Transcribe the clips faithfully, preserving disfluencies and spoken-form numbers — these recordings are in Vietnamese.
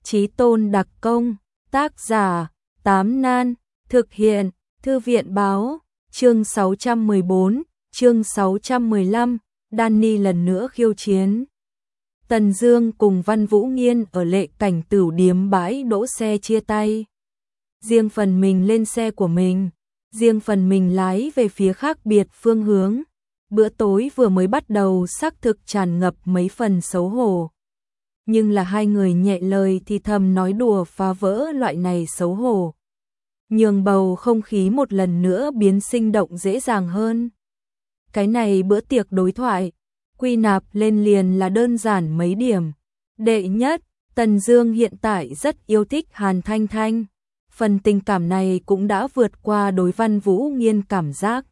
Chí tôn đặc công, tác giả, Tám Nan, thực hiện, Thư viện báo, chương sáu trăm mười bốn, chương sáu trăm mười lăm, Danny lần nữa khiêu chiến. Tần Dương cùng Văn Vũ Nghiên ở Lệ Cảnh Tửu Điếm bãi đỗ xe chia tay. Riêng phần mình lên xe của mình, riêng phần mình lái về phía khác biệt phương hướng. Bữa tối vừa mới bắt đầu xác thực tràn ngập mấy phần xấu hổ. Nhưng là hai người nhẹ lời thì thầm nói đùa phá vỡ loại này xấu hổ, nhường bầu không khí một lần nữa biến sinh động dễ dàng hơn. Cái này bữa tiệc đối thoại, quy nạp lên liền là đơn giản mấy điểm. Đệ nhất, Tần Dương hiện tại rất yêu thích Hàn Thanh Thanh. Phần tình cảm này cũng đã vượt qua đối Văn Vũ Nghiên cảm giác.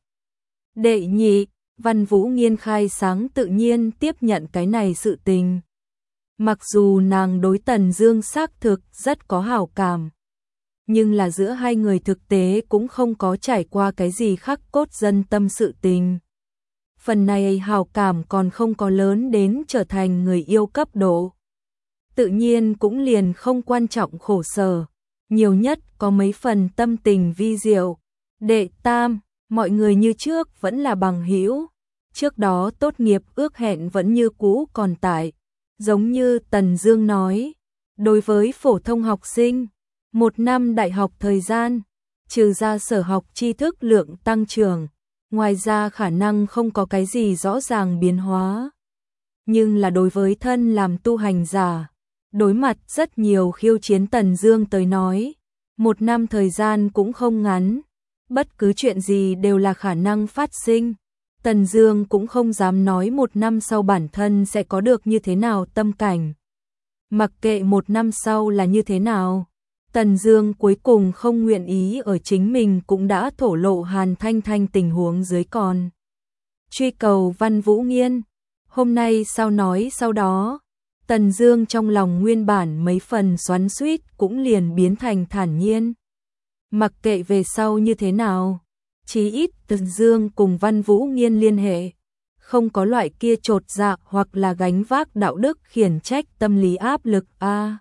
Đệ nhị, Văn Vũ Nghiên khai sáng tự nhiên tiếp nhận cái này sự tình. Mặc dù nàng đối Tần Dương xác thực rất có hảo cảm, nhưng là giữa hai người thực tế cũng không có trải qua cái gì khắc cốt dân tâm sự tình. Phần này hảo cảm còn không có lớn đến trở thành người yêu cấp độ. Tự nhiên cũng liền không quan trọng khổ sở, nhiều nhất có mấy phần tâm tình vi diệu. Đệ tam, mọi người như trước vẫn là bằng hữu. Trước đó tốt nghiệp ước hẹn vẫn như cũ còn tại. Giống như Tần Dương nói, đối với phổ thông học sinh, một năm đại học thời gian, trừ ra sở học tri thức lượng tăng trưởng, ngoài ra khả năng không có cái gì rõ ràng biến hóa. Nhưng là đối với thân làm tu hành giả, đối mặt rất nhiều khiêu chiến Tần Dương tới nói, một năm thời gian cũng không ngắn, bất cứ chuyện gì đều là khả năng phát sinh. Tần Dương cũng không dám nói một năm sau bản thân sẽ có được như thế nào tâm cảnh. Mặc kệ một năm sau là như thế nào, Tần Dương cuối cùng không nguyện ý ở chính mình cũng đã thổ lộ Hàn Thanh Thanh tình huống dưới còn truy cầu Văn Vũ Nghiên. Hôm nay sao nói sau đó, Tần Dương trong lòng nguyên bản mấy phần xoắn xuýt cũng liền biến thành thản nhiên. Mặc kệ về sau như thế nào, chí ít Tần Dương cùng Văn Vũ Nghiên liên hệ, không có loại kia chột dạ hoặc là gánh vác đạo đức khiển trách tâm lý áp lực a. À,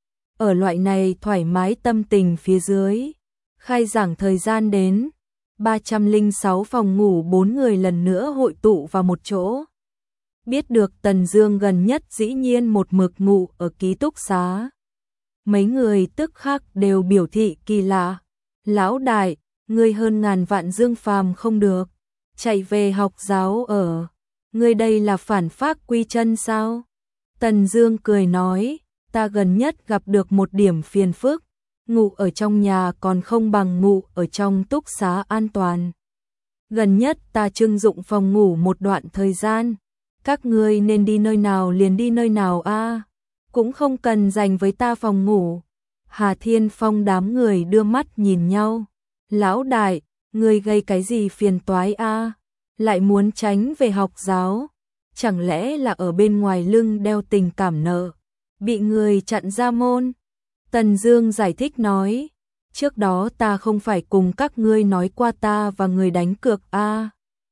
ở loại này thoải mái tâm tình phía dưới, khai giảng thời gian đến, ba trăm lẻ sáu phòng ngủ bốn người lần nữa hội tụ vào một chỗ. Biết được Tần Dương gần nhất dĩ nhiên một mực ngủ ở ký túc xá. Mấy người tức khắc đều biểu thị kỳ lạ. Lão đại, ngươi hơn ngàn vạn Dương Phàm không được, chạy về học giáo ở. Ngươi đây là phản phác quy chân sao? Tần Dương cười nói, ta gần nhất gặp được một điểm phiền phức, ngủ ở trong nhà còn không bằng ngủ ở trong túc xá an toàn. Gần nhất ta trưng dụng phòng ngủ một đoạn thời gian, các ngươi nên đi nơi nào liền đi nơi nào a, à, cũng không cần dành với ta phòng ngủ. Hà Thiên Phong đám người đưa mắt nhìn nhau. Lão đại, ngươi gây cái gì phiền toái a? À? Lại muốn tránh về học giáo, chẳng lẽ là ở bên ngoài lưng đeo tình cảm nợ, bị người chặn ra môn? Tần Dương giải thích nói, trước đó ta không phải cùng các ngươi nói qua ta và người đánh cược a? À?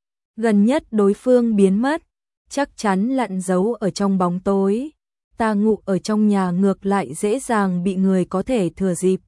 Gần nhất đối phương biến mất, chắc chắn lặn giấu ở trong bóng tối. Ta ngủ ở trong nhà ngược lại dễ dàng bị người có thể thừa dịp.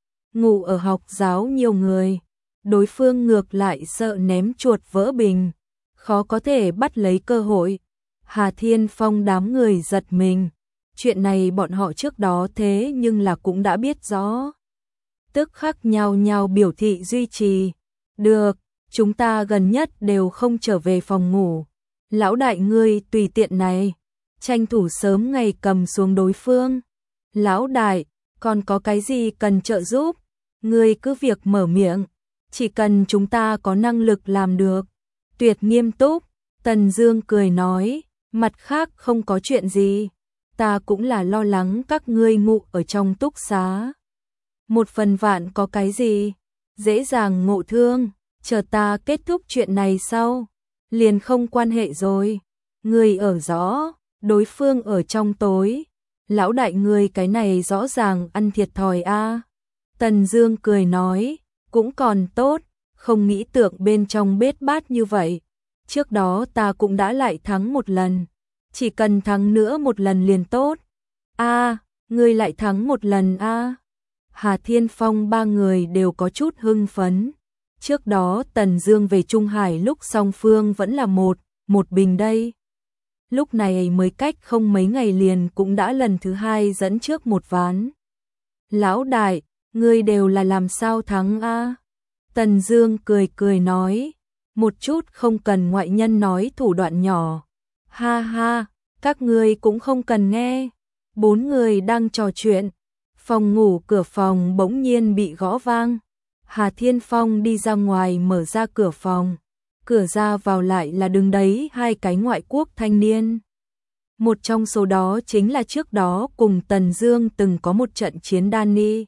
Ngủ ở học giáo nhiều người, đối phương ngược lại sợ ném chuột vỡ bình, khó có thể bắt lấy cơ hội. Hà Thiên Phong đám người giật mình, chuyện này bọn họ trước đó thế nhưng là cũng đã biết rõ. Tức khắc nhao nhao biểu thị duy trì. Được, chúng ta gần nhất đều không trở về phòng ngủ. Lão đại ngươi tùy tiện này, tranh thủ sớm ngày cầm xuống đối phương. Lão đại, còn có cái gì cần trợ giúp? Ngươi cứ việc mở miệng, chỉ cần chúng ta có năng lực làm được. Tuyệt nghiêm túc, Tần Dương cười nói, mặt khác không có chuyện gì, ta cũng là lo lắng các ngươi ngủ ở trong túc xá. Một phần vạn có cái gì, dễ dàng ngộ thương, chờ ta kết thúc chuyện này sau, liền không quan hệ rồi. Ngươi ở rõ, đối phương ở trong tối. Lão đại ngươi cái này rõ ràng ăn thiệt thòi a. À. Tần Dương cười nói, cũng còn tốt, không nghĩ tượng bên trong bết bát như vậy. Trước đó ta cũng đã lại thắng một lần, chỉ cần thắng nữa một lần liền tốt. A, à, ngươi lại thắng một lần a. Hà Thiên Phong ba người đều có chút hưng phấn. Trước đó Tần Dương về Trung Hải lúc song phương vẫn là một, một bình đây. Lúc này mới cách không mấy ngày liền cũng đã lần thứ hai dẫn trước một ván. Lão đại, ngươi đều là làm sao thắng a? Tần Dương cười cười nói, một chút không cần ngoại nhân nói thủ đoạn nhỏ. Ha ha, các ngươi cũng không cần nghe. Bốn người đang trò chuyện, phòng ngủ cửa phòng bỗng nhiên bị gõ vang. Hà Thiên Phong đi ra ngoài mở ra cửa phòng, cửa ra vào lại là đứng đấy hai cái ngoại quốc thanh niên. Một trong số đó chính là trước đó cùng Tần Dương từng có một trận chiến Danny.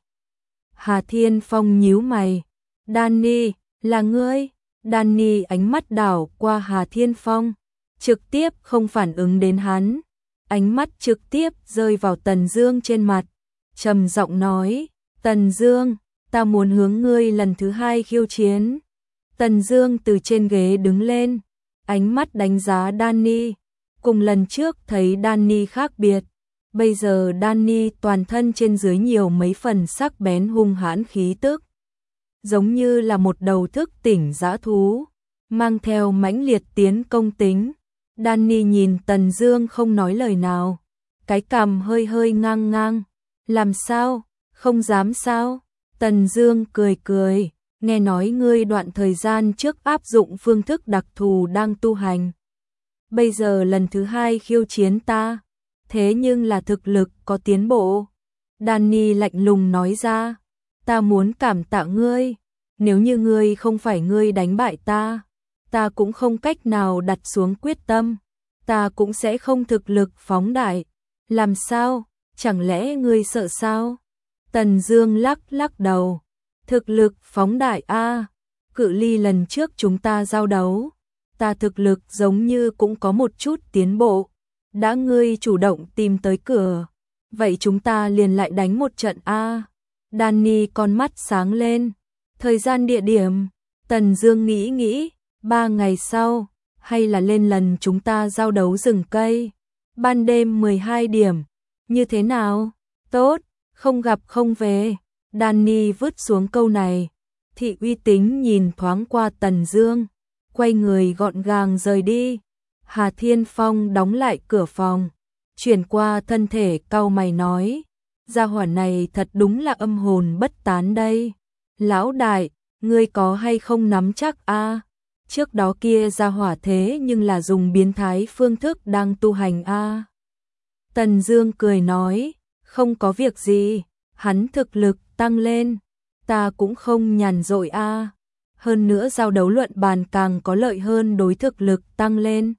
Hà Thiên Phong nhíu mày, Danny, là ngươi? Danny ánh mắt đảo qua Hà Thiên Phong, trực tiếp không phản ứng đến hắn, ánh mắt trực tiếp rơi vào Tần Dương trên mặt, trầm giọng nói, Tần Dương, ta muốn hướng ngươi lần thứ hai khiêu chiến. Tần Dương từ trên ghế đứng lên, ánh mắt đánh giá Danny, cùng lần trước thấy Danny khác biệt, bây giờ Danny toàn thân trên dưới nhiều mấy phần sắc bén hung hãn khí tức, giống như là một đầu thức tỉnh dã thú, mang theo mãnh liệt tiến công tính. Danny nhìn Tần Dương không nói lời nào, cái cằm hơi hơi ngang ngang, làm sao, không dám sao? Tần Dương cười cười, nghe nói ngươi đoạn thời gian trước áp dụng phương thức đặc thù đang tu hành. Bây giờ lần thứ hai khiêu chiến ta, thế nhưng là thực lực có tiến bộ. Danny lạnh lùng nói ra, ta muốn cảm tạ ngươi, nếu như ngươi không phải ngươi đánh bại ta, ta cũng không cách nào đặt xuống quyết tâm, ta cũng sẽ không thực lực phóng đại. Làm sao, chẳng lẽ ngươi sợ sao? Tần Dương lắc lắc đầu, thực lực phóng đại a, cự ly lần trước chúng ta giao đấu, ta thực lực giống như cũng có một chút tiến bộ, đã ngươi chủ động tìm tới cửa, vậy chúng ta liền lại đánh một trận a. Danny con mắt sáng lên, thời gian địa điểm, Tần Dương nghĩ nghĩ, ba ngày sau, hay là lên lần chúng ta giao đấu rừng cây, ban đêm mười hai điểm, như thế nào? Tốt, không gặp không về. Danny vứt xuống câu này, Thị Uy Tính nhìn thoáng qua Tần Dương, quay người gọn gàng rời đi. Hà Thiên Phong đóng lại cửa phòng, chuyển qua thân thể cau mày nói, gia hỏa này thật đúng là âm hồn bất tán đây. Lão đại, ngươi có hay không nắm chắc a? Trước đó kia gia hỏa thế nhưng là dùng biến thái phương thức đang tu hành a. Tần Dương cười nói, không có việc gì, hắn thực lực tăng lên, ta cũng không nhàn rỗi a. Hơn nữa giao đấu luận bàn càng có lợi hơn đối thực lực tăng lên.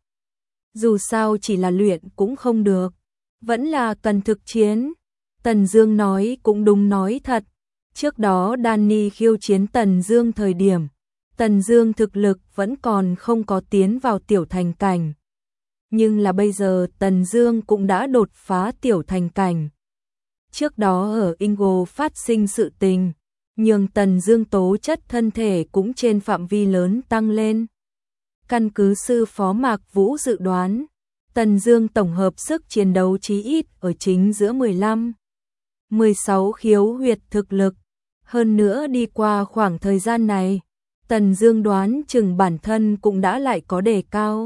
Dù sao chỉ là luyện cũng không được, vẫn là cần thực chiến. Tần Dương nói cũng đúng nói thật, trước đó Danny khiêu chiến Tần Dương thời điểm, Tần Dương thực lực vẫn còn không có tiến vào tiểu thành cảnh. Nhưng là bây giờ Tần Dương cũng đã đột phá tiểu thành cảnh. Trước đó ở Ingo phát sinh sự tình, nhưng Tần Dương tố chất thân thể cũng trên phạm vi lớn tăng lên. Căn cứ sư phó Mạc Vũ dự đoán, Tần Dương tổng hợp sức chiến đấu chí ít ở chính giữa mười lăm, mười sáu khiếu huyệt thực lực. Hơn nữa đi qua khoảng thời gian này, Tần Dương đoán chừng bản thân cũng đã lại có đề cao.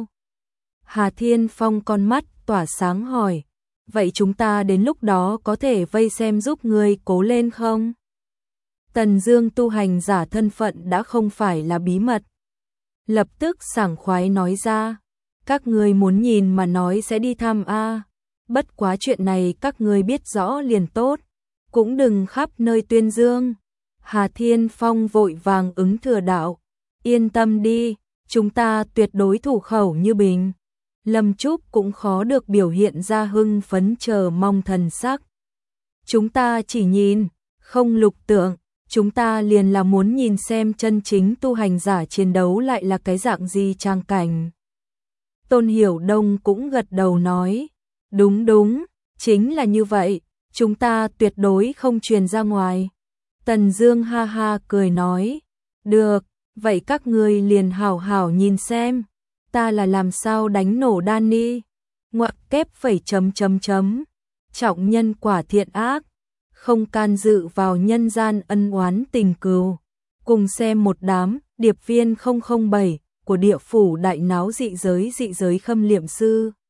Hà Thiên Phong con mắt tỏa sáng hỏi, vậy chúng ta đến lúc đó có thể vây xem giúp ngươi cố lên không? Tần Dương tu hành giả thân phận đã không phải là bí mật. Lập tức sảng khoái nói ra, các ngươi muốn nhìn mà nói sẽ đi thăm a, bất quá chuyện này các ngươi biết rõ liền tốt, cũng đừng khắp nơi tuyên dương. Hà Thiên Phong vội vàng ứng thừa đạo, yên tâm đi, chúng ta tuyệt đối thủ khẩu như bình. Lâm Trúc cũng khó được biểu hiện ra hưng phấn chờ mong thần sắc. Chúng ta chỉ nhìn, không lục tượng, chúng ta liền là muốn nhìn xem chân chính tu hành giả chiến đấu lại là cái dạng gì trang cảnh. Tôn Hiểu Đông cũng gật đầu nói, đúng đúng, chính là như vậy, chúng ta tuyệt đối không truyền ra ngoài. Tần Dương ha ha cười nói, được, vậy các ngươi liền hảo hảo nhìn xem, ta là làm sao đánh nổ Danny. Ngoặc kép phẩy chấm chấm chấm. trọng nhân quả thiện ác, không can dự vào nhân gian ân oán tình cừu. Cùng xem một đám điệp viên không không bảy của địa phủ đại náo dị giới dị giới Khâm Liệm Sư.